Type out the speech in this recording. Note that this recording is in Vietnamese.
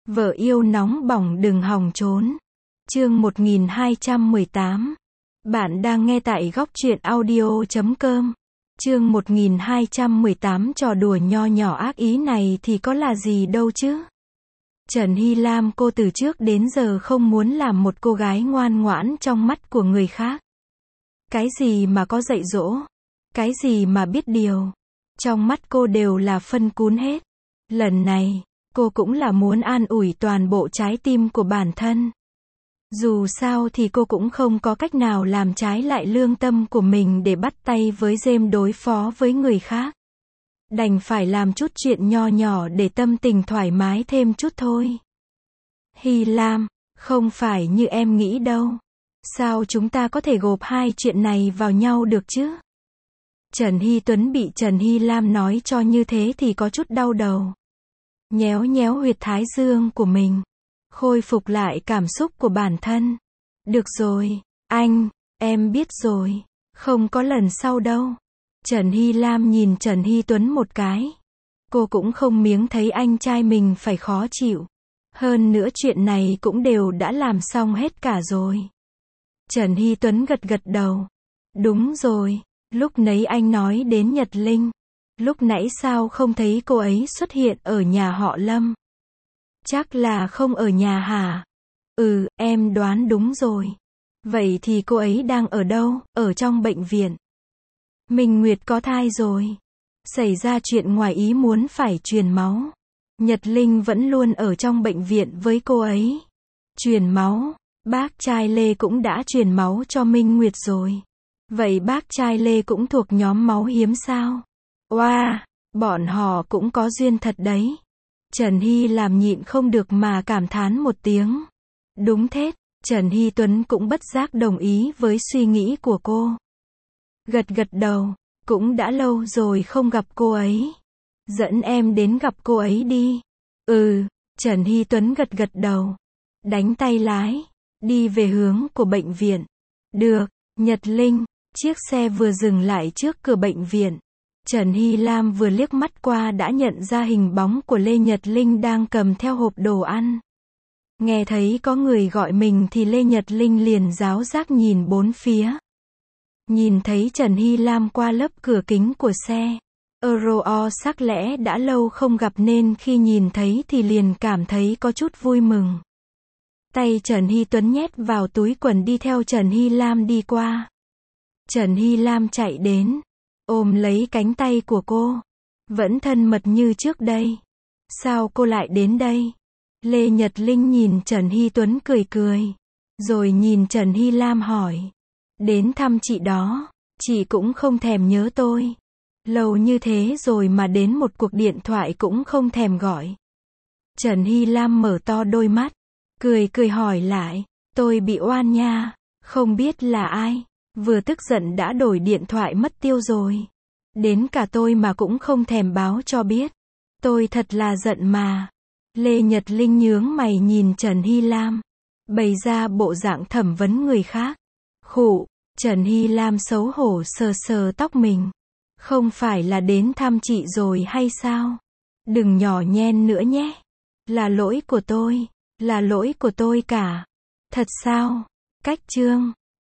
Vợ yêu nóng bỏng đừng hòng trốn. Chương 1218. Bạn đang nghe tại góc truyện audio.com. Chương 1218. Trò đùa nho nhỏ ác ý này thì có là gì đâu chứ. Trần Hy Lam, cô từ trước đến giờ không muốn làm một cô gái ngoan ngoãn trong mắt của người khác. Cái gì mà có dạy dỗ, cái gì mà biết điều, trong mắt cô đều là phân cún hết. Lần này, cô cũng là muốn an ủi toàn bộ trái tim của bản thân. Dù sao thì cô cũng không có cách nào làm trái lại lương tâm của mình để bắt tay với James đối phó với người khác. Đành phải làm chút chuyện nho nhỏ để tâm tình thoải mái thêm chút thôi. Hy Lam, không phải như em nghĩ đâu. Sao chúng ta có thể gộp hai chuyện này vào nhau được chứ? Trần Hy Tuấn bị Trần Hy Lam nói cho như thế thì có chút đau đầu. Nhéo nhéo huyệt thái dương của mình. Khôi phục lại cảm xúc của bản thân. Được rồi, anh, em biết rồi. Không có lần sau đâu. Trần Hy Lam nhìn Trần Hy Tuấn một cái. Cô cũng không miếng thấy anh trai mình phải khó chịu. Hơn nữa chuyện này cũng đều đã làm xong hết cả rồi. Trần Hy Tuấn gật gật đầu. Đúng rồi, lúc nãy anh nói đến Nhật Linh. Lúc nãy sao không thấy cô ấy xuất hiện ở nhà họ Lâm? Chắc là không ở nhà hả? Ừ, em đoán đúng rồi. Vậy thì cô ấy đang ở đâu? Ở trong bệnh viện. Minh Nguyệt có thai rồi. Xảy ra chuyện ngoài ý muốn phải truyền máu. Nhật Linh vẫn luôn ở trong bệnh viện với cô ấy. Truyền máu. Bác trai Lê cũng đã truyền máu cho Minh Nguyệt rồi. Vậy bác trai Lê cũng thuộc nhóm máu hiếm sao? Wow, bọn họ cũng có duyên thật đấy. Trần Hy làm nhịn không được mà cảm thán một tiếng. Đúng thế, Trần Hy Tuấn cũng bất giác đồng ý với suy nghĩ của cô. Gật gật đầu, cũng đã lâu rồi không gặp cô ấy. Dẫn em đến gặp cô ấy đi. Ừ, Trần Hy Tuấn gật gật đầu. Đánh tay lái, đi về hướng của bệnh viện. Được, Nhật Linh, chiếc xe vừa dừng lại trước cửa bệnh viện. Trần Hy Lam vừa liếc mắt qua đã nhận ra hình bóng của Lê Nhật Linh đang cầm theo hộp đồ ăn. Nghe thấy có người gọi mình thì Lê Nhật Linh liền ráo rác nhìn bốn phía. Nhìn thấy Trần Hy Lam qua lớp cửa kính của xe. Sắc lẽ đã lâu không gặp nên khi nhìn thấy thì liền cảm thấy có chút vui mừng. Tay Trần Hy Tuấn nhét vào túi quần đi theo Trần Hy Lam đi qua. Trần Hy Lam chạy đến, ôm lấy cánh tay của cô. Vẫn thân mật như trước đây. Sao cô lại đến đây? Lê Nhật Linh nhìn Trần Hy Tuấn cười cười. Rồi nhìn Trần Hy Lam hỏi. Đến thăm chị đó, chị cũng không thèm nhớ tôi. Lâu như thế rồi mà đến một cuộc điện thoại cũng không thèm gọi. Trần Hy Lam mở to đôi mắt, cười cười hỏi lại. Tôi bị oan nha, không biết là ai. Vừa tức giận đã đổi điện thoại mất tiêu rồi. Đến cả tôi mà cũng không thèm báo cho biết. Tôi thật là giận mà. Lê Nhật Linh nhướng mày nhìn Trần Hy Lam. Bày ra bộ dạng thẩm vấn người khác. Khụ, Trần Hy Lam xấu hổ sờ sờ tóc mình. Không phải là đến thăm chị rồi hay sao? Đừng nhỏ nhen nữa nhé. Là lỗi của tôi. Là lỗi của tôi cả. Thật sao? Cách chương.